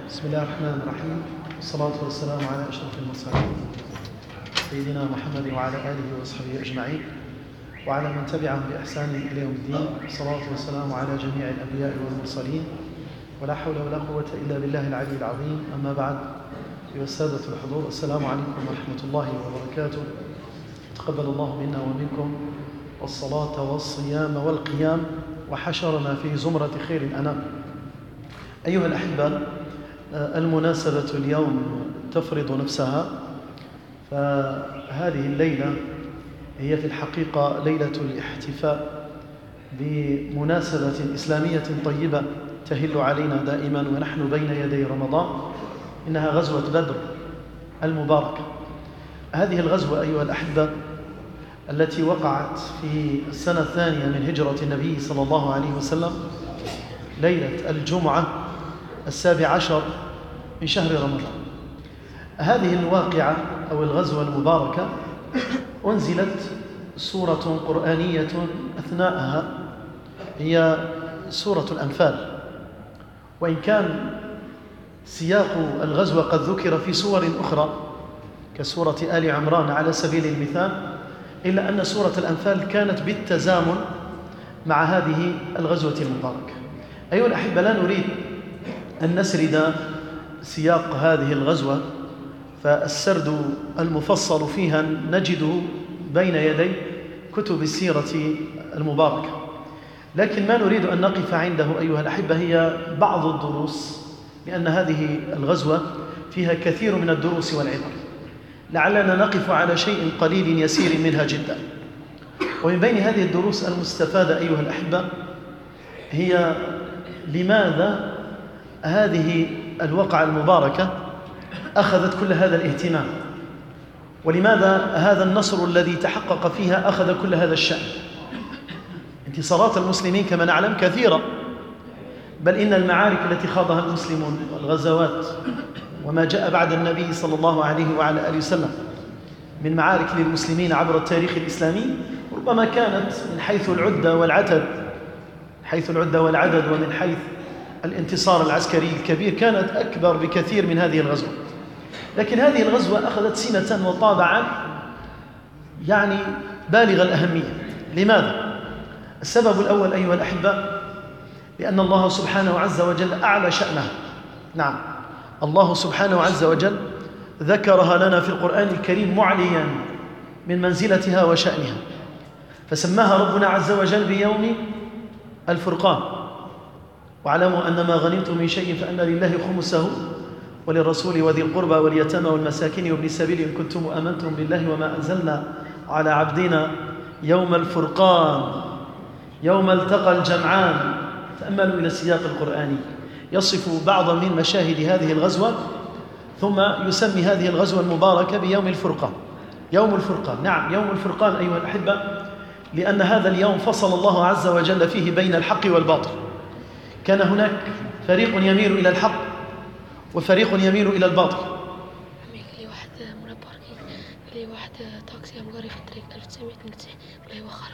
بسم الله الرحمن الرحيم، والصلاة والسلام على أشرف المرسلين سيدنا محمد وعلى آله وصحبه أجمعين وعلى من تبعهم بإحسان إلى يوم الدين. الصلاة والسلام على جميع الأنبياء والمرسلين، ولا حول ولا قوة إلا بالله العلي العظيم. أما بعد، أيها السادة الحضور، السلام عليكم ورحمة الله وبركاته. تقبل الله منا ومنكم الصلاة والصيام والقيام، وحشرنا في زمرة خير الأنام. أيها الأحبة، المناسبة اليوم تفرض نفسها، فهذه الليلة هي في الحقيقة ليلة الاحتفاء بمناسبة إسلامية طيبة تهل علينا دائما ونحن بين يدي رمضان. إنها غزوة بدر المباركة. هذه الغزوة أيها الأحبة التي وقعت في السنة الثانية من هجرة النبي صلى الله عليه وسلم، ليلة الجمعة 17 من شهر رمضان. هذه الواقعة أو الغزوة المباركة أنزلت سورة قرآنية أثناءها، هي سورة الأنفال. وإن كان سياق الغزوة قد ذكر في سور أخرى كسورة آل عمران على سبيل المثال، إلا أن سورة الأنفال كانت بالتزامن مع هذه الغزوة المباركة. أيها الأحبة، لا نريد أن نسرد سياق هذه الغزوة، فالسرد المفصل فيها نجده بين يدي كتب السيرة المباركة، لكن ما نريد أن نقف عنده أيها الأحبة هي بعض الدروس، لأن هذه الغزوة فيها كثير من الدروس والعبر. لعلنا نقف على شيء قليل يسير منها جدا. ومن بين هذه الدروس المستفادة أيها الأحبة هي لماذا هذه الوقعة المباركة أخذت كل هذا الاهتمام، ولماذا هذا النصر الذي تحقق فيها أخذ كل هذا الشأن. انتصارات المسلمين كما نعلم كثيرة، بل إن المعارك التي خاضها المسلمون والغزوات وما جاء بعد النبي صلى الله عليه وعلى آله وسلم من معارك للمسلمين عبر التاريخ الإسلامي ربما كانت من حيث العدة والعدد ومن حيث الانتصار العسكري الكبير كانت أكبر بكثير من هذه الغزوة. لكن هذه الغزوة أخذت سمة وطابعا يعني بالغ الأهمية. لماذا؟ السبب الأول أيها الأحبة لأن الله سبحانه عز وجل أعلى شأنها. نعم، الله سبحانه عز وجل ذكرها لنا في القرآن الكريم معليا من منزلتها وشأنها، فسماها ربنا عز وجل بيوم الفرقان. واعلموا أن ما غنمتم من شيء فأن لله خمسه وللرسول وذي القربى واليتامى والمساكين وابن السبيل إن كنتم آمنتم بالله وما أنزلنا على عبدنا يوم الفرقان يوم التقى الجمعان. تأملوا إلى السياق القرآني يصف بعضا من مشاهد هذه الغزوة، ثم يسمي هذه الغزوة المباركة بيوم الفرقان. يوم الفرقان، نعم يوم الفرقان أيها الأحبة، لأن هذا اليوم فصل الله عز وجل فيه بين الحق والباطل. كان هناك فريق يميل إلى الحق وفريق يميل إلى الباطل. لي واحد منبر لي واحد تاكسي مقري في الطريق 1990 ولا يوخرها.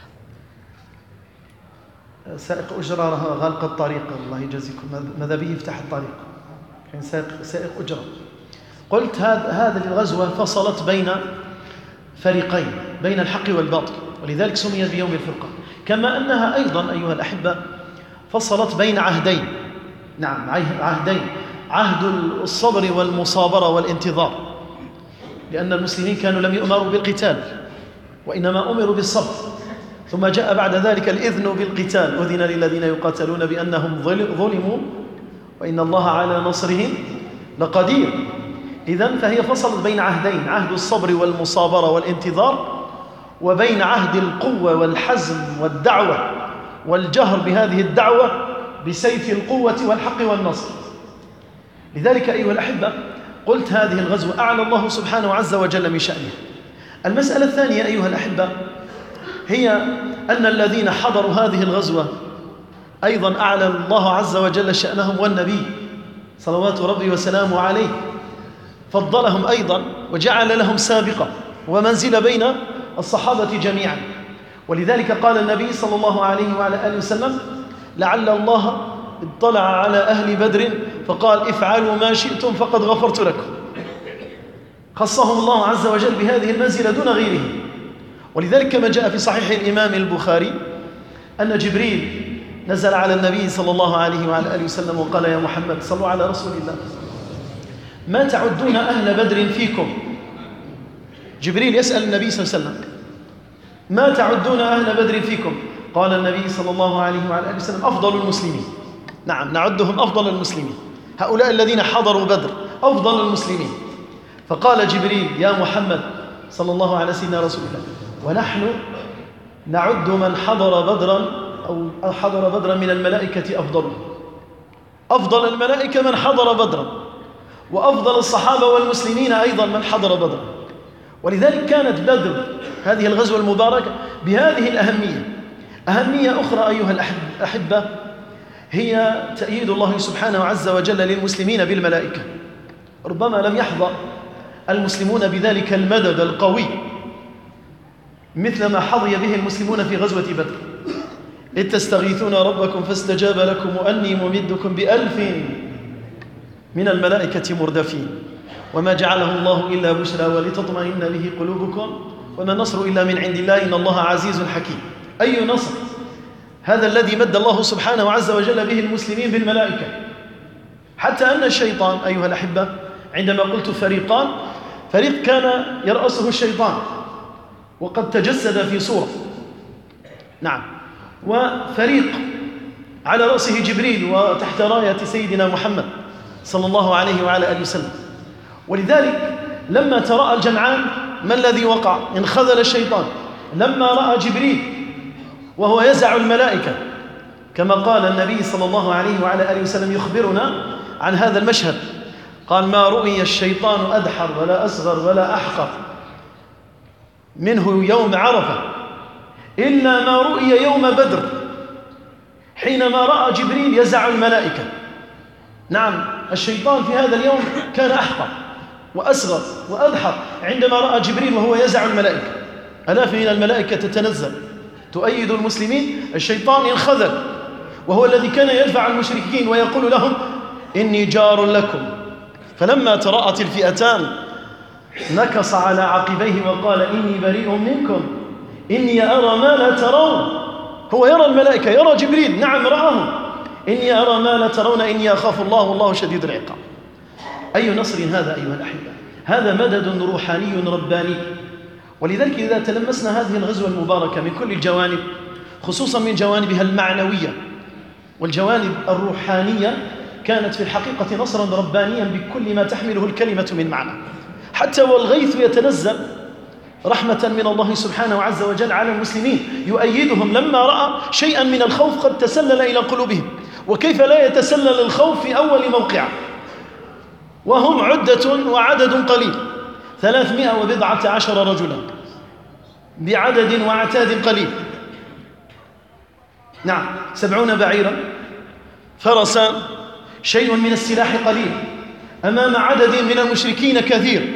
سائق أجرة غلق الطريق، الله يجزيكم، ماذا به يفتح الطريق، كان سائق أجرة. قلت هذه الغزوة فصلت بين فريقين، بين الحق والباطل، ولذلك سميت بيوم الفرقان. كما أنها أيضا أيها الأحبة فصلت بين عهدين. نعم، عهدين، عهد الصبر والمصابرة والانتظار، لأن المسلمين كانوا لم يؤمروا بالقتال وإنما أمروا بالصبر، ثم جاء بعد ذلك الإذن بالقتال، أذن للذين يقاتلون بأنهم ظلموا وإن الله على نصرهم لقدير. إذن فهي فصلت بين عهدين، عهد الصبر والمصابرة والانتظار، وبين عهد القوة والحزم والدعوة والجهر بهذه الدعوة بسيف القوة والحق والنصر. لذلك أيها الأحبة قلت هذه الغزوة أعلى الله سبحانه عز وجل من شأنها. المسألة الثانية أيها الأحبة هي أن الذين حضروا هذه الغزوة أيضا أعلى الله عز وجل شأنهم، والنبي صلوات ربي وسلامه عليه فضلهم أيضا وجعل لهم سابقة ومنزل بين الصحابة جميعا. ولذلك قال النبي صلى الله عليه وعلى آله وسلم: لعل الله اطلع على أهل بدر فقال افعلوا ما شئتم فقد غفرت لكم. خصهم الله عز وجل بهذه المنزلة دون غيره. ولذلك كما جاء في صحيح الإمام البخاري أن جبريل نزل على النبي صلى الله عليه وعلى آله وسلم وقال يا محمد صلوا على رسول الله ما تعدون أهل بدر فيكم. جبريل يسأل النبي صلى الله عليه وسلم ما تعدون أهل بدر فيكم؟ قال النبي صلى الله عليه وعلى آله وسلم أفضل المسلمين. نعم نعدهم أفضل المسلمين، هؤلاء الذين حضروا بدر أفضل المسلمين. فقال جبريل يا محمد صلى الله على سيدنا رسول الله ونحن نعد من حضر بدرا أو حضر بدرا من الملائكة أفضل الملائكة من حضر بدرا، وأفضل الصحابة والمسلمين أيضا من حضر بدرا. ولذلك كانت بدر هذه الغزوة المباركة بهذه الأهمية. أهمية أخرى أيها الأحبة هي تأييد الله سبحانه عز وجل للمسلمين بالملائكة. ربما لم يحظى المسلمون بذلك المدد القوي مثل ما حظي به المسلمون في غزوة بدر، إذ تستغيثون ربكم فاستجاب لكم أني ممدكم ب1000 من الملائكة مردفين وما جعله الله إلا بشرى ولتطمئن به قلوبكم وما النصر إلا من عند الله إن الله عزيز حكيم. أي نصر؟ هذا الذي مد الله سبحانه عز وجل به المسلمين بالملائكة، حتى أن الشيطان أيها الأحبة عندما قلت فريقان، فريق كان يرأسه الشيطان وقد تجسد في صورة، نعم، وفريق على رأسه جبريل وتحت راية سيدنا محمد صلى الله عليه وعلى آله وسلم. ولذلك لما تراءى الجمعان ما الذي وقع؟ انخذل الشيطان لما رأى جبريل وهو يزع الملائكة، كما قال النبي صلى الله عليه وعلى آله وسلم يخبرنا عن هذا المشهد، قال ما رؤي الشيطان أدحر ولا أصغر ولا أحقر منه يوم عرفة إلا ما رؤي يوم بدر حينما رأى جبريل يزع الملائكة. نعم الشيطان في هذا اليوم كان أحقر وأصغر وأدحر عندما رأى جبريل وهو يزع الملائكة. آلاف من الملائكة تتنزل تؤيد المسلمين، الشيطان انخذل وهو الذي كان يدفع المشركين ويقول لهم إني جار لكم. فلما تراءت الفئتان نكص على عقبيه وقال إني بريء منكم إني أرى ما لا ترون. هو يرى الملائكة، يرى جبريل، نعم رآهم، إني أرى ما لا ترون إني أخاف الله والله شديد العقاب. أي نصر هذا أيها الأحبة؟ هذا مدد روحاني رباني. ولذلك إذا تلمسنا هذه الغزوة المباركة من كل الجوانب، خصوصا من جوانبها المعنوية والجوانب الروحانية، كانت في الحقيقة نصرا ربانيا بكل ما تحمله الكلمة من معنى. حتى والغيث يتنزل رحمة من الله سبحانه عز وجل على المسلمين يؤيدهم لما رأى شيئا من الخوف قد تسلل إلى قلوبهم. وكيف لا يتسلل الخوف في أول موقعة وهم عدة وعدد قليل 319 رجلا بعدد وعتاد قليل، نعم 70 بعيرا فرسان، شيء من السلاح قليل أمام عدد من المشركين كثير.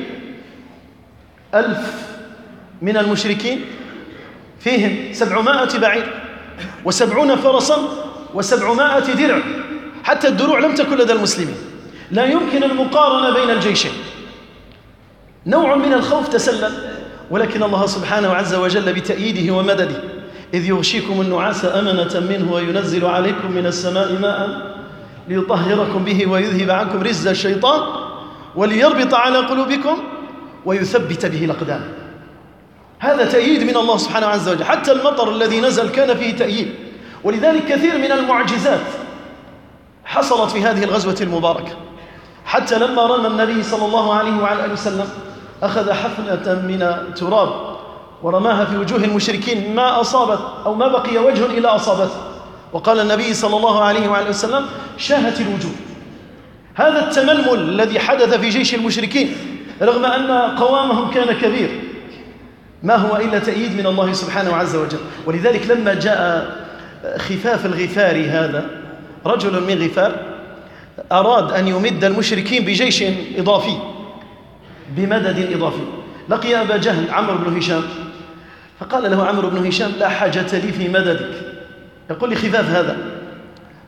1000 من المشركين فيهم 700 بعير و70 فرسا و700 درع، حتى الدروع لم تكن لدى المسلمين، لا يمكن المقارنة بين الجيشين. نوع من الخوف تسلل، ولكن الله سبحانه عز وجل بتأييده ومدده إذ يغشيكم النعاس أمنة منه وينزل عليكم من السماء ماء ليطهركم به ويذهب عنكم رجز الشيطان وليربط على قلوبكم ويثبت به الأقدام. هذا تأييد من الله سبحانه عز وجل. حتى المطر الذي نزل كان فيه تأييد. ولذلك كثير من المعجزات حصلت في هذه الغزوة المباركة. حتى لما رمى النبي صلى الله عليه وعلى آله وسلم أخذ حفنة من تراب ورماها في وجوه المشركين ما أصابت أو ما بقي وجه إلا أصابته، وقال النبي صلى الله عليه وعلى آله وسلم شاهت الوجوه. هذا التململ الذي حدث في جيش المشركين رغم أن قوامهم كان كبير ما هو إلا تأييد من الله سبحانه عز وجل. ولذلك لما جاء خفاف الغفاري هذا رجل من غفار أراد أن يمد المشركين بجيش إضافي بمدد إضافي، لقي أبا جهل عمرو بن هشام فقال له عمرو بن هشام لا حاجة لي في مددك. يقول لي خفاف هذا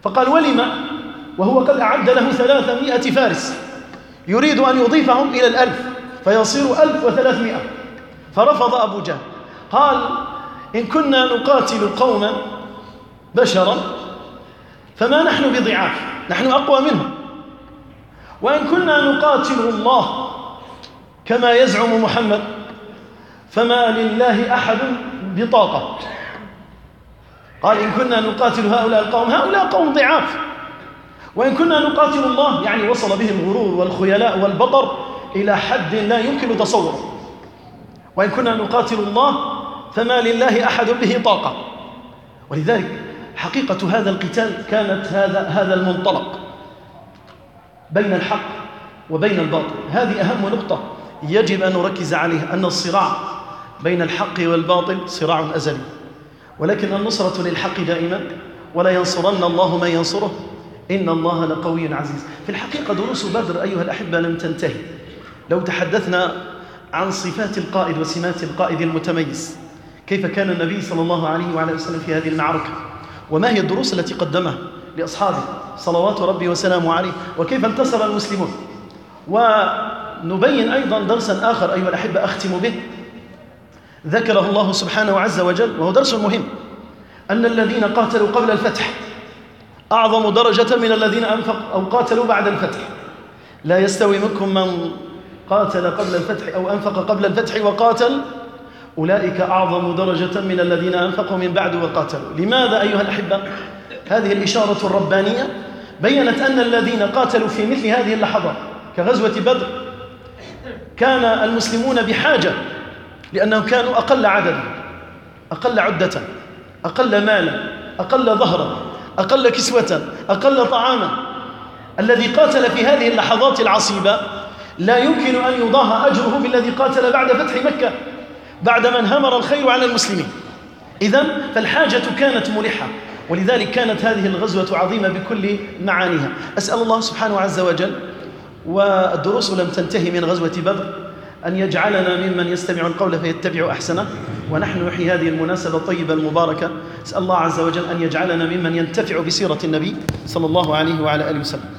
فقال ولم وهو قد أعد له 300 فارس يريد أن يضيفهم إلى 1000 فيصير 1300. فرفض أبو جهل، قال إن كنا نقاتل قوما بشرا فما نحن بضعاف، نحن أقوى منهم، وإن كنا نقاتل الله كما يزعم محمد فما لله أحد بطاقة. قال إن كنا نقاتل هؤلاء القوم، هؤلاء قوم ضعاف، وإن كنا نقاتل الله، يعني وصل به الغرور والخيلاء والبطر إلى حد لا يمكن تصوره، وإن كنا نقاتل الله فما لله أحد به طاقة. ولذلك حقيقة هذا القتال كانت هذا المنطلق بين الحق وبين الباطل. هذه أهم نقطة يجب أن نركز عليها، أن الصراع بين الحق والباطل صراع أزلي، ولكن النصرة للحق دائما، ولا ينصرن الله من ينصره إن الله لقوي عزيز. في الحقيقة دروس بدر أيها الأحبة لم تنتهي. لو تحدثنا عن صفات القائد وسمات القائد المتميز، كيف كان النبي صلى الله عليه وعلى وسلم في هذه المعركة، وما هي الدروس التي قدمها لأصحابه صلوات ربي وسلامه عليه، وكيف انتصر المسلمون. ونبين أيضا درسا آخر أيها الأحبة أختم به، ذكره الله سبحانه عز وجل وهو درس مهم، أن الذين قاتلوا قبل الفتح أعظم درجة من الذين أنفقوا أو قاتلوا بعد الفتح. لا يستوي منكم من قاتل قبل الفتح أو أنفق قبل الفتح وقاتل، أولئك أعظم درجة من الذين أنفقوا من بعد وقاتلوا. لماذا أيها الأحبة؟ هذه الإشارة الربانية بيّنت أن الذين قاتلوا في مثل هذه اللحظات كغزوة بدر كان المسلمون بحاجة، لأنهم كانوا أقل عددا، أقل عدة، أقل مالا، أقل ظهرا، أقل كسوة، أقل طعاما. الذي قاتل في هذه اللحظات العصيبة لا يمكن أن يضاهى أجره بالذي قاتل بعد فتح مكة، بعد من همر الخير على المسلمين. إذن فالحاجة كانت ملحة، ولذلك كانت هذه الغزوة عظيمة بكل معانيها. أسأل الله سبحانه عز وجل، والدروس لم تنتهي من غزوة بدر، أن يجعلنا ممن يستمع القول فيتبع أحسنه، ونحن نحيي هذه المناسبة الطيبة المباركة. أسأل الله عز وجل أن يجعلنا ممن ينتفع بسيرة النبي صلى الله عليه وعلى آله وسلم.